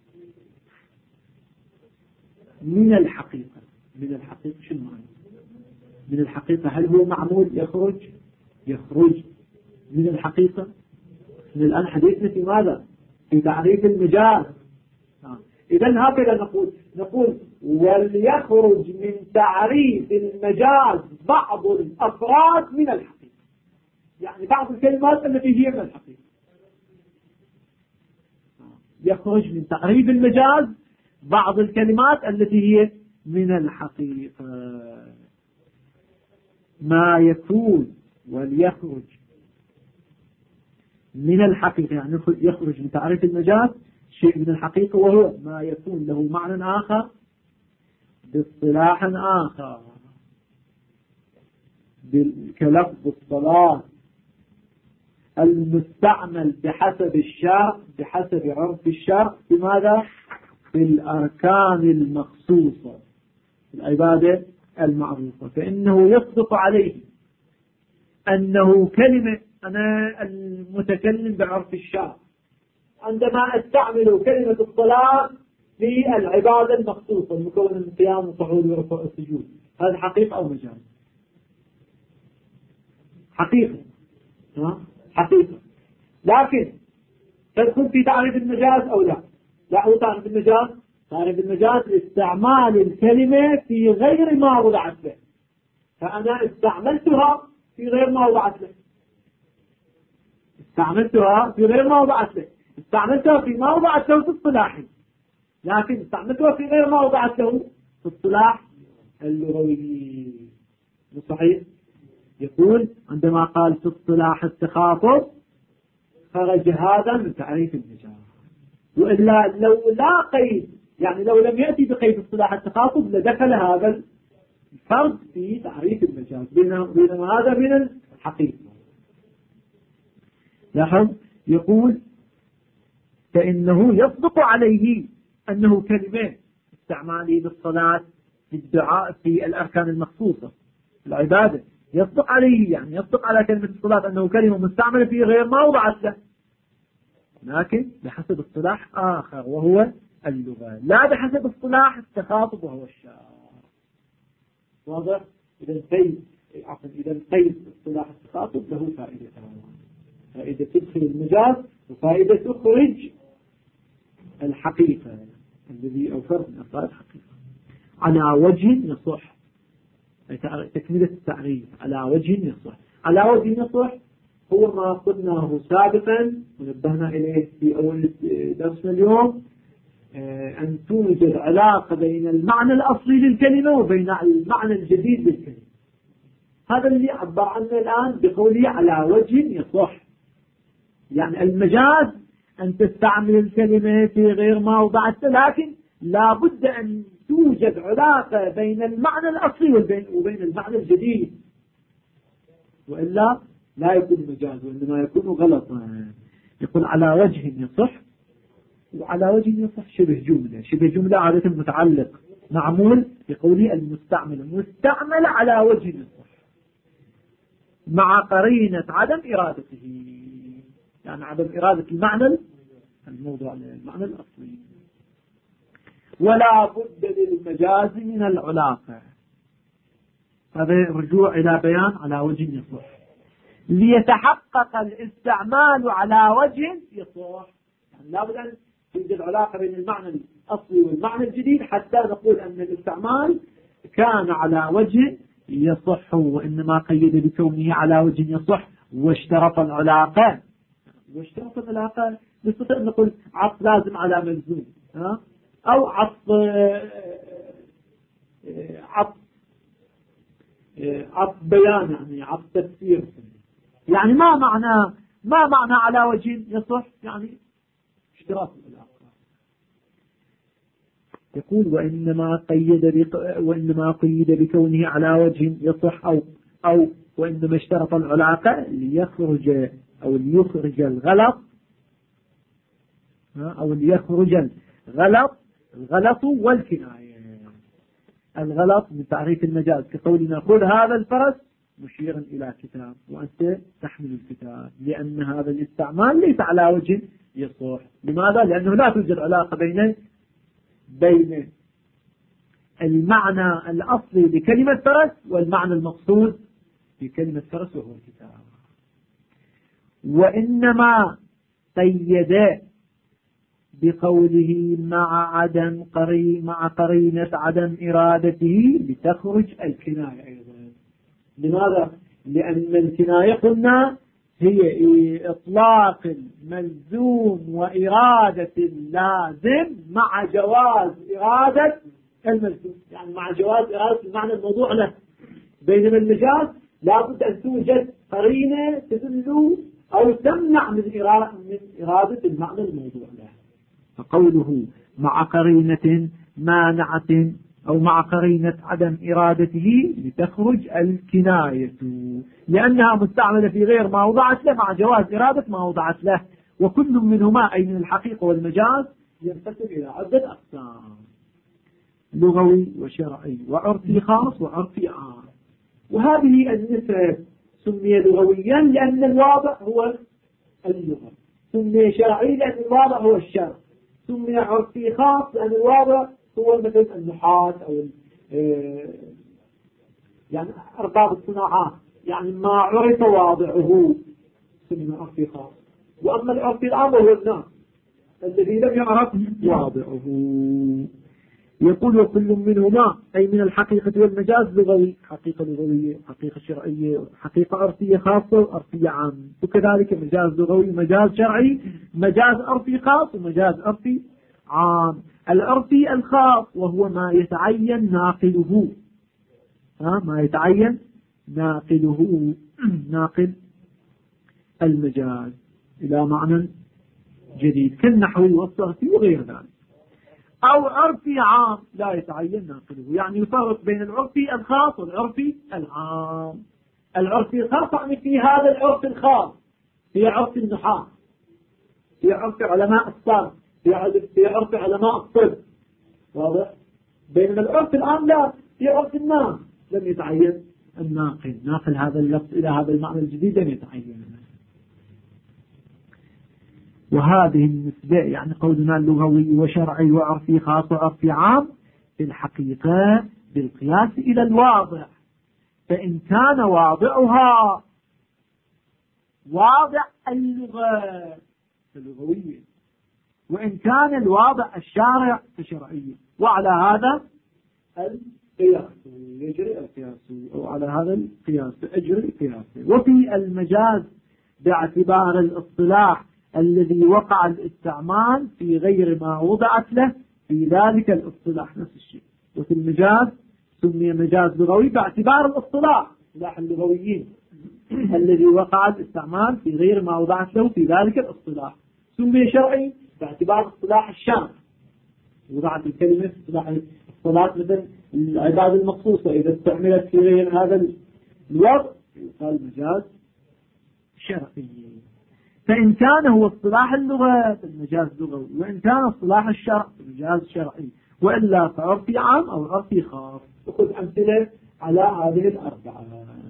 من الحقيقة. من الحقيقة شو معنى من الحقيقة؟ هل هو معمول يخرج من الحقيقة؟ من الآن حديثنا في ماذا؟ في تعريف المجاز. إذن هكذا نقول وليخرج من تعريف المجاز بعض الأفراد من الحقيقة، يعني بعض الكلمات التي هي من الحقيقة. يخرج من تعريف المجاز بعض الكلمات التي هي من الحقيقة. ما يكون وليخرج من الحقيقة يعني يخرج من تعريف المجاز شيء من الحقيقة، وهو ما يكون له معنى آخر باصطلاح آخر كلفظ الصلاة المستعمل بحسب الشرع بحسب عرف الشرع في ماذا؟ في الأركان المخصوصة العبادة المعروفة. فإنه يصدق عليه أنه كلمة أنا المتكلم بعرف الشرع عندما استعمل كلمة الصلاة في العبادة المخصوصة المكونة من القيام والصعود والركوع والسجود، هذا حقيقة أو مجاز؟ حقيقة. لكن تدخل في تعريف المجاز أو لا؟ لا، هو تعريف المجاز استعمال الكلمة في غير ما وضعت له، فأنا استعملتها في غير ما وضعت له. استعملتها في ما وضعت له في الصلاح، لكن استعملتها في غير ما وضعت له في الصلاح اللغوي. صحيح؟ يقول عندما قال في الصلاح التخاطب خرج هذا من تعريف المجاز، وإلا لو لا قيد يعني لو لم يأتي بقيد الصلاح التخاطب لدخل هذا الفرد في تعريف المجاز، بينما هذا من الحقيقة. لاحظ يقول فإنه يصدق عليه أنه كلمة استعماله بالصلاة في الدعاء في الأركان المخصوصة العبادة، يصدق عليه يعني يصدق على كلمة الصلاة أنه كلمة مستعملة في غير ما وضعت له، لكن بحسب اصطلاح آخر وهو اللغة، لا بحسب اصطلاح التخاطب وهو الشرع. واضح؟ إذا قيد اصطلاح التخاطب له فائدة تدخل المجاز وفائدة تخرج الحقيقة الذي أوفر من أفراد الحقيقة على وجه يصح. تكملة التعريف على وجه يصح هو ما قلناه سابقا ونبهنا إليه في أول درسنا اليوم، أن توجد علاقة بين المعنى الأصلي للكلمة وبين المعنى الجديد للكلمة. هذا اللي عبر عنه الآن بقوله على وجه يصح، يعني المجاز أن تستعمل الكلمة في غير ما وضعت، لكن لا بد أن توجد علاقة بين المعنى الأصلي وبين المعنى الجديد، وإلا لا يكون مجاز وإنما يكون غلطا. يقول على وجه يصح، وعلى وجه يصح شبه جملة عادة متعلق معمول بقوله المستعمل مستعمل على وجه يصح مع قرينة عدم إرادته، يعني عدم إرادة المعنى الموضوع المعنى الأصلي. ولا بد للمجاز من العلاقة. هذا رجوع إلى بيان على وجه يصح. ليتحقق الاستعمال على وجه يصح، يعني لا بد أن توجد علاقة بين المعنى الأصلي والمعنى الجديد حتى نقول أن الاستعمال كان على وجه يصح، وإنما قيد بكونه على وجه يصح واشترط العلاقة. واشترط العلاقة نستطيع أن نقول عطف لازم على ملزوم، أو عطف بيان، يعني عطف تفسير. يعني ما معنى على وجه يصح؟ يعني اشتراط العلاقة. يقول وإنما قيد بكونه على وجه يصح أو وإنما اشترط العلاقة ليخرج الغلط، أو ليخرج الغلط والكناية. الغلط من تعريف المجاز كقولنا خذ هذا الفرس مشيرا إلى كتاب وأنت تحمل الكتاب، لأن هذا الاستعمال ليس على وجه يصح. لماذا؟ لأنه لا توجد علاقة بين المعنى الأصلي لكلمة فرس والمعنى المقصود بكلمة فرس وهو الكتاب. وإنما قيد بقوله مع قرينة عدم إرادته لتخرج الكناية أيضا. لماذا؟ لأن الكناية قلنا هي إطلاق الملزوم وإرادة اللازم مع جواز إرادة الملزوم، يعني مع جواز إرادة المعنى الموضوع له. بينما المجاز لابد أن توجد قرينة تدل أو تمنع من إرادة المعنى الموضوع له. فقوله مع قرينة مانعة أو مع قرينة عدم إرادته لتخرج الكناية، لأنها مستعملة في غير ما وضعت له مع جواز إرادة ما وضعت له. وكل منهما أي من الحقيقة والمجاز ينقسم إلى عدة أقسام: لغوي وشرعي وعرفي خاص وعرفي عام. وهذه النسبة سمي لغويا لأن الواضع هو اللغة، سمي شرعي لأن الواضع هو الشرع، سمي عرفي خاص لأن الواضع هو مثل النحاة أو يعني أرباب الصناعات، يعني ما عرف واضعه سمي عرفي خاص. وأما العرفي العام هو الناس الذي لم يعرف واضعه. يقول وكل منهما أي من الحقيقة والمجاز لغوي، حقيقة لغوية، حقيقة شرعية، حقيقة عرفية خاصة وعرفية عام. وكذلك مجاز لغوي، مجاز شرعي، مجاز عرفي خاص ومجاز عرفي عام. العرفي الخاص وهو ما يتعين ناقله، ما يتعين ناقله ناقل المجاز إلى معنى جديد كالنحوي والصرفي وغير ذلك. أو عرفي عام لا يتعين ناقله، يعني يفرق بين العرفي الخاص والعرفي العام. العرفي الخاص يعني في هذا العرف الخاص، في عرف النحاة، في عرف علماء الصرف، في عرف علماء الطب، واضح؟ بينما العرف العام لا، في عرف الناس لم يتعين الناقل، ناقل هذا اللفظ إلى هذا المعنى الجديد لم يتعين. وهذه النسبة يعني قولنا اللغوي وشرعي وعرفي خاص وعرفي عام في الحقيقة بالقياس إلى الواضع، فإن كان واضعها واضع اللغة اللغوية، وإن كان الواضع الشارع فشرعي، وعلى هذا القياس يجري القياس، أو على هذا القياس أجري القياس. وفي المجاز باعتبار الاصطلاح الذي وقع الاستعمال في غير ما وضعت له في ذلك الاصطلاح نفس الشيء. وفي المجاز سمي مجاز لغوي باعتبار الاصطلاح، اصطلاح اللغويين الذي وقع الاستعمال في غير ما وضعت له في ذلك الاصطلاح. سمي شرعي باعتبار اصطلاح الشرع، وضعت الكلمة اصطلاح الصلاة مثل العبادة المخصوصة إذا استعملت في غير هذا الوضع يقال مجاز شرعي. فإن كان هو اصطلاح اللغة فالمجاز لغوي، وإن كان اصطلاح الشرع فالمجاز شرعي، وإلا فعرفي عام أو عرفي خاص. وخذ أمثلة على هذه الأربعة.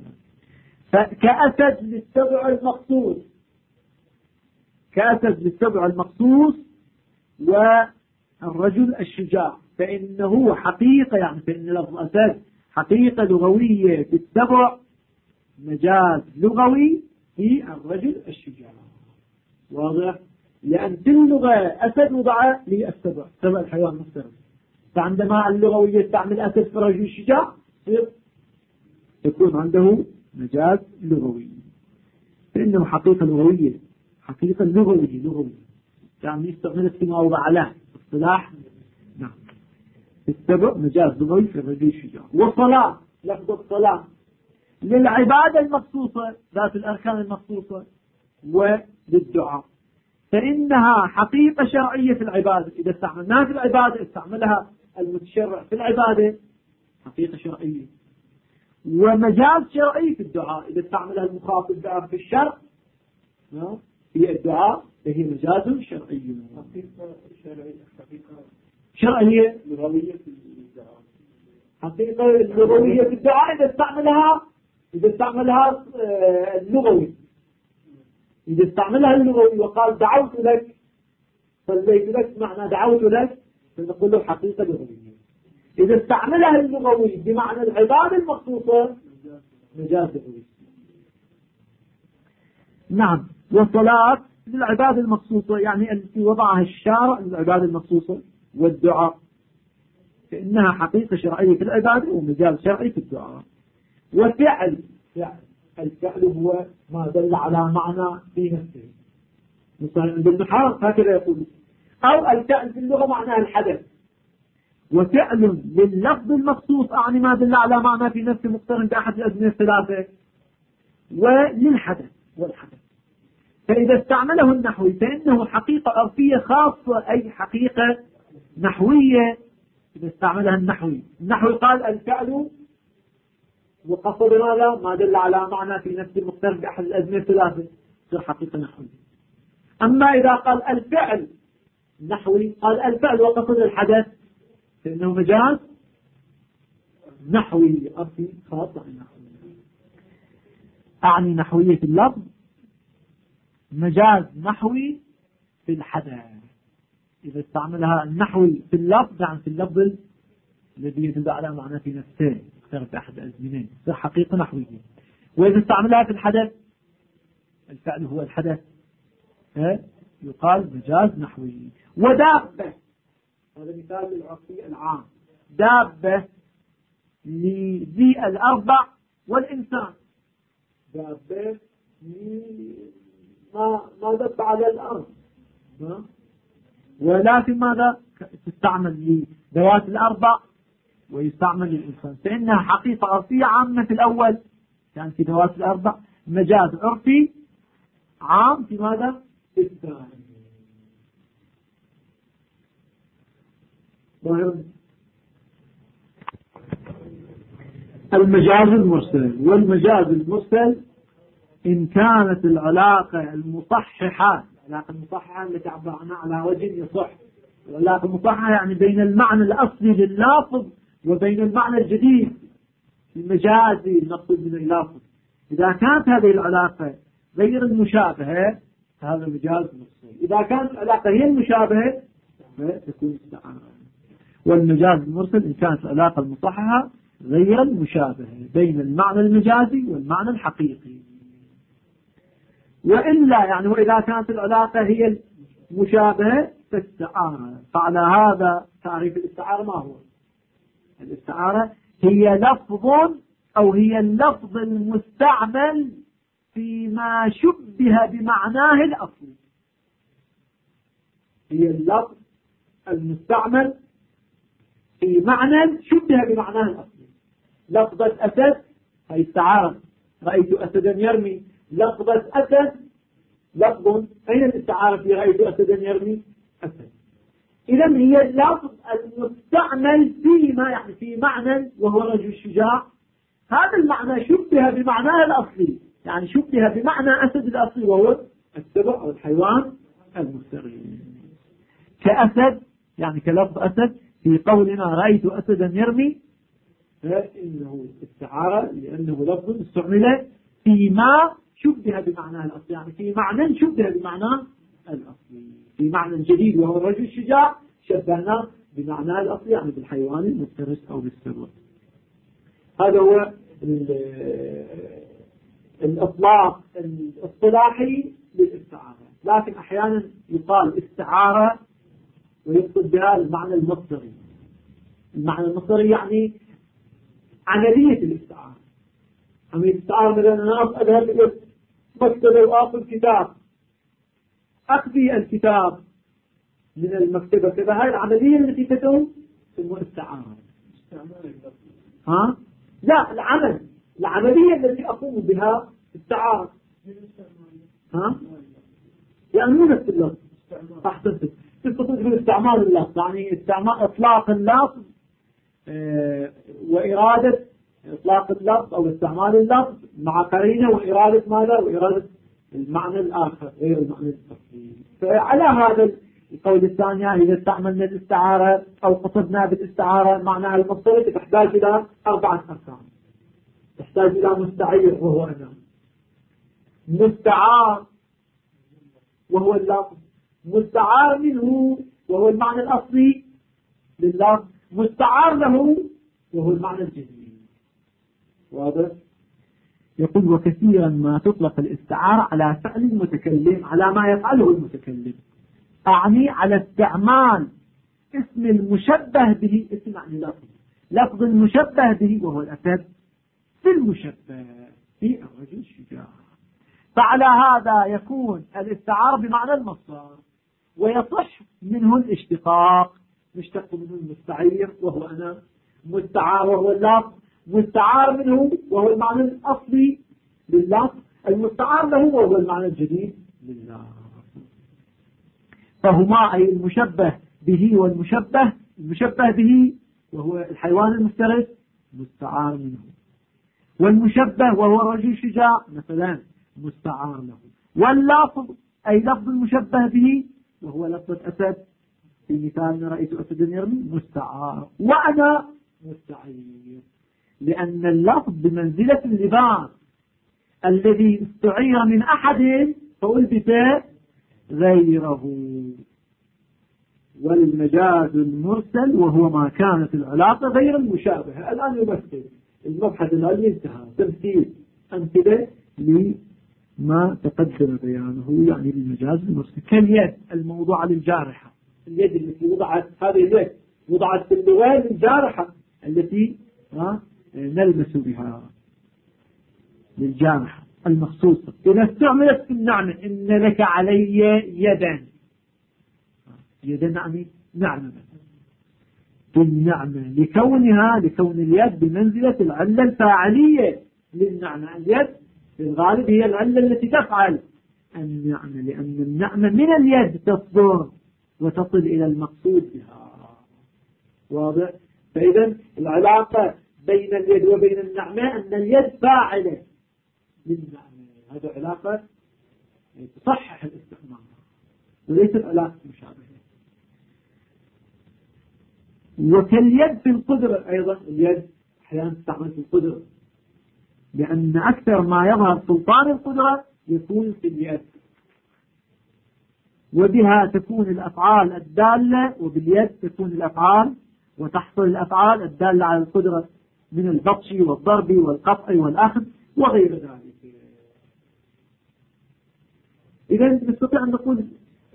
فكأسد للسبع المقصود، كأسد للسبع المقصود والرجل الشجاع فإنه حقيقة، يعني فإن لفظ أسد حقيقة لغوية في السبع، مجاز لغوي في الرجل الشجاع. واضح؟ لأن في اللغة أسد وضع للسبع، سبع الحيوان مفترض، فعندما اللغوي يستعمل أسد في الرجل الشجاع يكون عنده مجاز لغوي، فإنه حقيقة لغوية، حقيقة لغوي يعني يستعمل في مواضع له اصطلاح. نعم، السبع مجاز لغوي في الرجل الشجاع. وصلاة، لفظ الصلاة للعبادة المخصوصة ذات الأركان المخصوصة وللدعاء، فإنها حقيقة شرعية في العبادة. إذا استعملناها في العبادة استعملها المتشرع في العبادة حقيقة شرعية، ومجاز شرعي في الدعاء. إذا استعملها المخاطب بها في الشرع في الدعاء فهي مجاز شرعي. شرعية لغوية في الدعاء، حقيقة لغوية في الدعاء إذا استعملها اللغوي. إذا استعملها اللغوي وقال دعوت لك، صليت لك، معنى دعوت لك، فنقول له حقيقة لغوية. إذا استعملها اللغوي بمعنى العبادة المخصوصة مجاز لغوي. نعم، والصلاة للعبادة المخصوصة يعني التي وضعها الشارع للعبادة المخصوصة والدعاء، فإنها حقيقة شرعية في العبادة ومجاز شرعي في الدعاء. وفعل، الفعل هو ما دل على معنى في نفسه، مثلا عند النحاة هكذا يقول، أو الفعل في اللغة معناه الحدث. وفعل لللفظ المخصوص أعني ما دل على معنى في نفسه مقترن بأحد الأزمنة الثلاثة، وللحدث والحدث. فإذا استعمله النحوي فإنه حقيقة عرفية خاصة، أي حقيقة نحوية. إذا استعملها النحوي قال الفعل وقصد ماذا؟ ما دل على معنى في نفس المقترن بأحد الأزمنة الثلاثة، تصير حقيقة نحوية. أما إذا قال الفعل نحوي، قال الفعل وقصد الحدث، فإنه مجاز نحوي عرفي خاص عن نحوي. أعني نحوية اللفظ، مجاز نحوي في الحدث. إذا استعملها النحوي في اللفظ يعني في اللفظ الذي يدل على معنى في نفسه اخترت بأحد الأزمنين، تصير حقيقة نحوية. وإذا استعملها في الحدث، الفعل هو الحدث، يقال مجاز نحوي. ودابة، هذا مثال للعرفي العام، دابة لذي الأربع والإنسان، دابة ما دب على الأرض، ولكن ماذا تستعمل لذوات الأربع ويستعمل للإنسان، فإنها حقيقة عرفية عامة في الأول يعني في ذوات الأربع، مجاز عرفي عام في ماذا؟ في الثاني. المجاز المرسل. والمجاز المرسل إن كانت العلاقة المصححة، العلاقة المصححة التي عبرنا على وجه يصح، العلاقة المصححة يعني بين المعنى الأصلي لللافظ وبين المعنى الجديد المجازي المقصود من اللافظ، إذا كانت هذه العلاقة غير المشابهة هذا مجاز مرسل. إذا كانت العلاقة هي المشابهة فتكون استعارة. والمجاز المرسل إن كانت العلاقة المصححة غير المشابهة بين المعنى المجازي والمعنى الحقيقي. وإلا يعني وإذا كانت العلاقة هي المشابهة فاستعارة. فعلى هذا تعريف الاستعارة ما هو؟ الاستعارة هي لفظ أو هي اللفظ المستعمل فيما شبه بمعناه الأصلي. هي اللفظ المستعمل في معنى شبه بمعناه الأصلي. لفظة أسد هي استعارة، رأيت أسدا يرمي. لفظة أسد لفظ، أين الاستعارة في رأيت أسدا يرمي؟ أسد. إذا هي اللفظ المستعمل فيما يعني في معنى وهو رجل الشجاع، هذا المعنى شبه بمعناه الأصلي، يعني شبه بمعنى أسد الأصلي وهو السبع أو الحيوان المفترس. كأسد يعني كلفظ أسد في قولنا رأيت أسدا يرمي، فإنه استعارة لأنه لفظ استعمل فيما شبه بمعناه الأصلي، يعني في معنى شبه بمعناه الأصلي، في معنى جديد وهو الرجل الشجاع شبهنا بمعنى الأصل يعني بالحيوان المفترس أو بالثروة. هذا هو الإطلاق الاصطلاحي للاستعارة. لكن أحيانا يقال استعارة ويقصد بها المعنى المصدري. المعنى المصدري يعني عملية الاستعارة. عملية الاستعارة مثلا أنا أذهب إلى مكتبة وآخذ كتاب، أخذي الكتاب من المكتبة كذا، هاي العملية التي تتم اسمها استعارة. ها؟ لا، العملية التي أقوم بها استعارة. ها؟ يعني مو نفس اللفظ. أحسنت. تستطيع بالاستعمال اللفظ، يعني استعمال إطلاق اللفظ وإرادة إطلاق اللفظ أو استعمال اللفظ مع قرينة وإرادة ماذا؟ وإرادة المعنى الآخر غير المعنى الأصلي. فعلى هذا القول الثاني إذا استعملنا الاستعارة أو قصدنا بالاستعارة معناها المصدري تحتاج إلى 4 أركان. تحتاج إلى مستعير وهو أنا، مستعار وهو اللفظ، مستعار منه وهو المعنى الأصلي لللفظ، مستعار له وهو المعنى الجديد. واضح؟ يقول وكثيرا ما تطلق الاستعارة على فعل المتكلم، على ما يفعله المتكلم، أعني على استعمال اسم المشبه به، اسم يعني لفظ المشبه به وهو الأسد في المشبه في الرجل الشجاع. فعلى هذا يكون الاستعارة بمعنى المصدر، ويصح منه الاشتقاق، يشتق منه المستعير وهو أنا، مستعار وهو اللفظ، مستعار منه وهو المعنى الأصلي لللفظ، المستعار له وهو المعنى الجديد لله. فهما أي المشبه به والمشبه، المشبه به وهو الحيوان المفترس مستعار منه، والمشبه وهو الرجل الشجاع مثلا مستعار له، واللفظ أي لفظ المشبه به وهو لفظ الأسد في مثال رأيت أسدا يرمي مستعار، وأنا مستعير، لأن اللفظ بمنزلة اللباس الذي استعير من أحد فألبس غيره. والمجاز المرسل وهو ما كانت العلاقة غير المشابهة. الآن يمثل المبحث العلمي انتهى، تمثيل أمثلة لما تقدم بيانه، يعني المجاز المرسل كاليد الموضوعة للجارحة، اليد التي وضعت، هذه اليد وضعت في اللغة للجارحة التي نلمس بها للجارحة المخصوصة. إذا استعملت في النعمة إن لك علي يدا، يدا يعني نعمة في النعمة لكون اليد بمنزلة العلة الفاعلية للنعمة. اليد في الغالب هي العلة التي تفعل النعمة، لأن النعمة من اليد تصدر وتصل إلى المقصود بها. واضح؟ فإذا العلاقة بين اليد وبين النعمة أن اليد فاعلة للنعمة، هذا علاقة تصحح الاستعمال وليست علاقة مشابهة. وكاليد في القدرة أيضا، اليد أحيانا تستعمل في القدرة، لأن أكثر ما يظهر سلطان القدرة يكون في اليد، وبها تكون الأفعال الدالة، وباليد تكون الأفعال وتحصل الأفعال الدالة على القدرة من البطش والضرب والقطع والأخذ وغير ذلك. إذا نستطيع أن نقول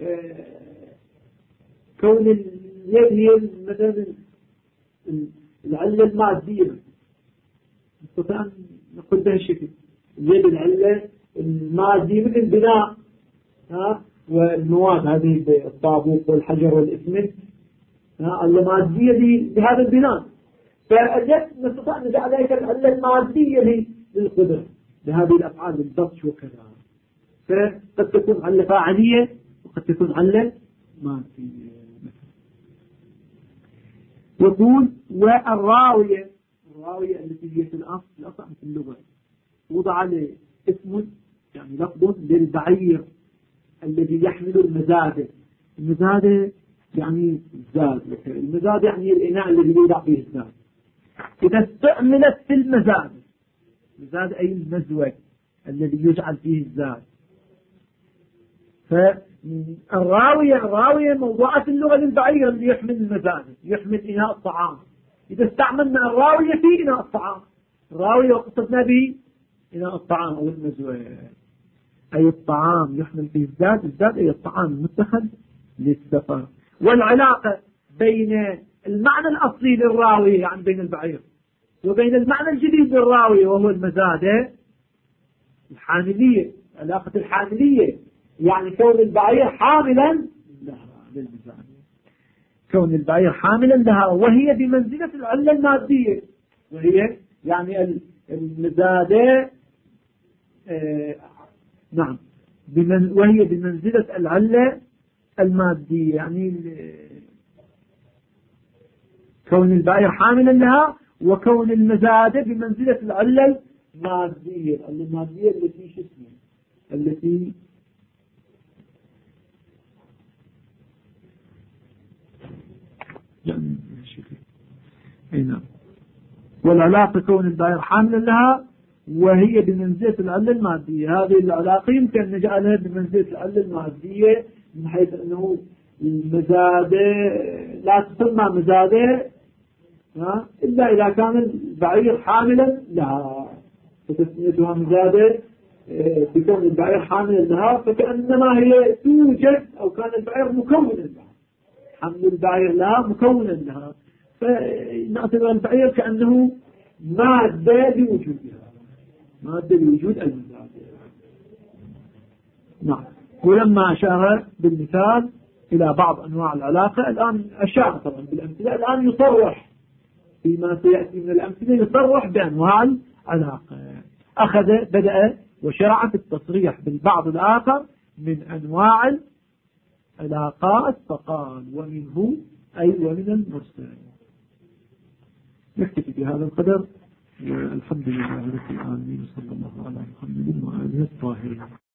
كون اليد هي مثلا العلة المادية، نستطيع أن نقول بها الشكل، اليد العلة المادية مثل البناء والمواد هذه الطابوق والحجر والإسمنت، المادية بهذا البناء. فاليد نستطيع أن نجعل ذلك العلة المادية للقدرة بهذه الأفعال بالبطش وكذا. فقد تكون علة فاعلية وقد تكون علة مادية. يقول والراوية، الراوية التي هي في الأصل في اللغة وضع له اسم يعني لفظ للبعير الذي يحمل المزادة. المزادة يعني الزاد، المزاد يعني الإناء الذي يوضع فيه الزاد. إذا استعملت في المزاد، المزاد أي المزود الذي يجعل فيه الزاد، فالراوية موضوعة اللغة للبعير اللي يحمل المزاد، يحمل إناء الطعام. إذا استعملنا الراوية في إناء الطعام، الراوية وقصدنا به إناء الطعام أو المزود، أي الطعام يحمل فيه الزاد أي الطعام المتخذ للسفر. والعلاقة بين المعنى الأصلي للراوية يعني بين البعير وبين المعنى الجديد للراوية وهو المزاد الحاملية، علاقة الحاملية، يعني كون البعير حاملا لها للمزاد، كون البعير حاملا لها وهي بمنزلة العلة المادية، وهي يعني المزادة نعم وهي بمنزلة العلة المادية، يعني كون البعير حاملا لها وكون المزادة بمنزلة العلة المادية، المادية التي شو اسمها التي نعم. والعلاقة كون البعير حاملا لها وهي بمنزلة العلة المادية، هذه العلاقة يمكن أن نجعلها بمنزلة العلة المادية من حيث أنه المزادة لا تسمى مزادة إلا إذا كان البعير حاملا لها، فتسميتها مزادة بكون البعير حاملا لها، فكأنما هي توجد أو كان البعير مكونا لها، حمل البعير لها مكونا لها، فنعتبر البعير كأنه مادة لوجودها، مادة لوجود المزادة. نعم. ولما أشار بالمثال إلى بعض أنواع العلاقة، الآن أشار طبعا بالأمثلة، الآن يصرح فيما سيأتي من الأمثلة، يصرح بأنواع العلاقة. بدأ وشرع في التصريح بالبعض الآخر من أنواع العلاقات، فقال ومنه أي ومن المرسل. نكتفي بهذا القدر، والحمد لله رب العالمين، صلى الله على محمد وآله الطاهرين.